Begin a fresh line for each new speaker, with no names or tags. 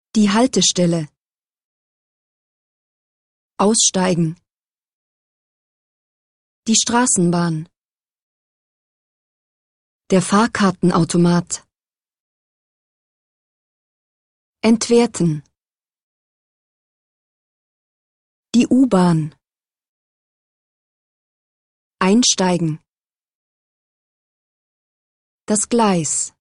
Die Haltestelle. Aussteigen. Die Straßenbahn. Der Fahrkartenautomat. Entwerten. Die U-Bahn. Einsteigen. Das Gleis.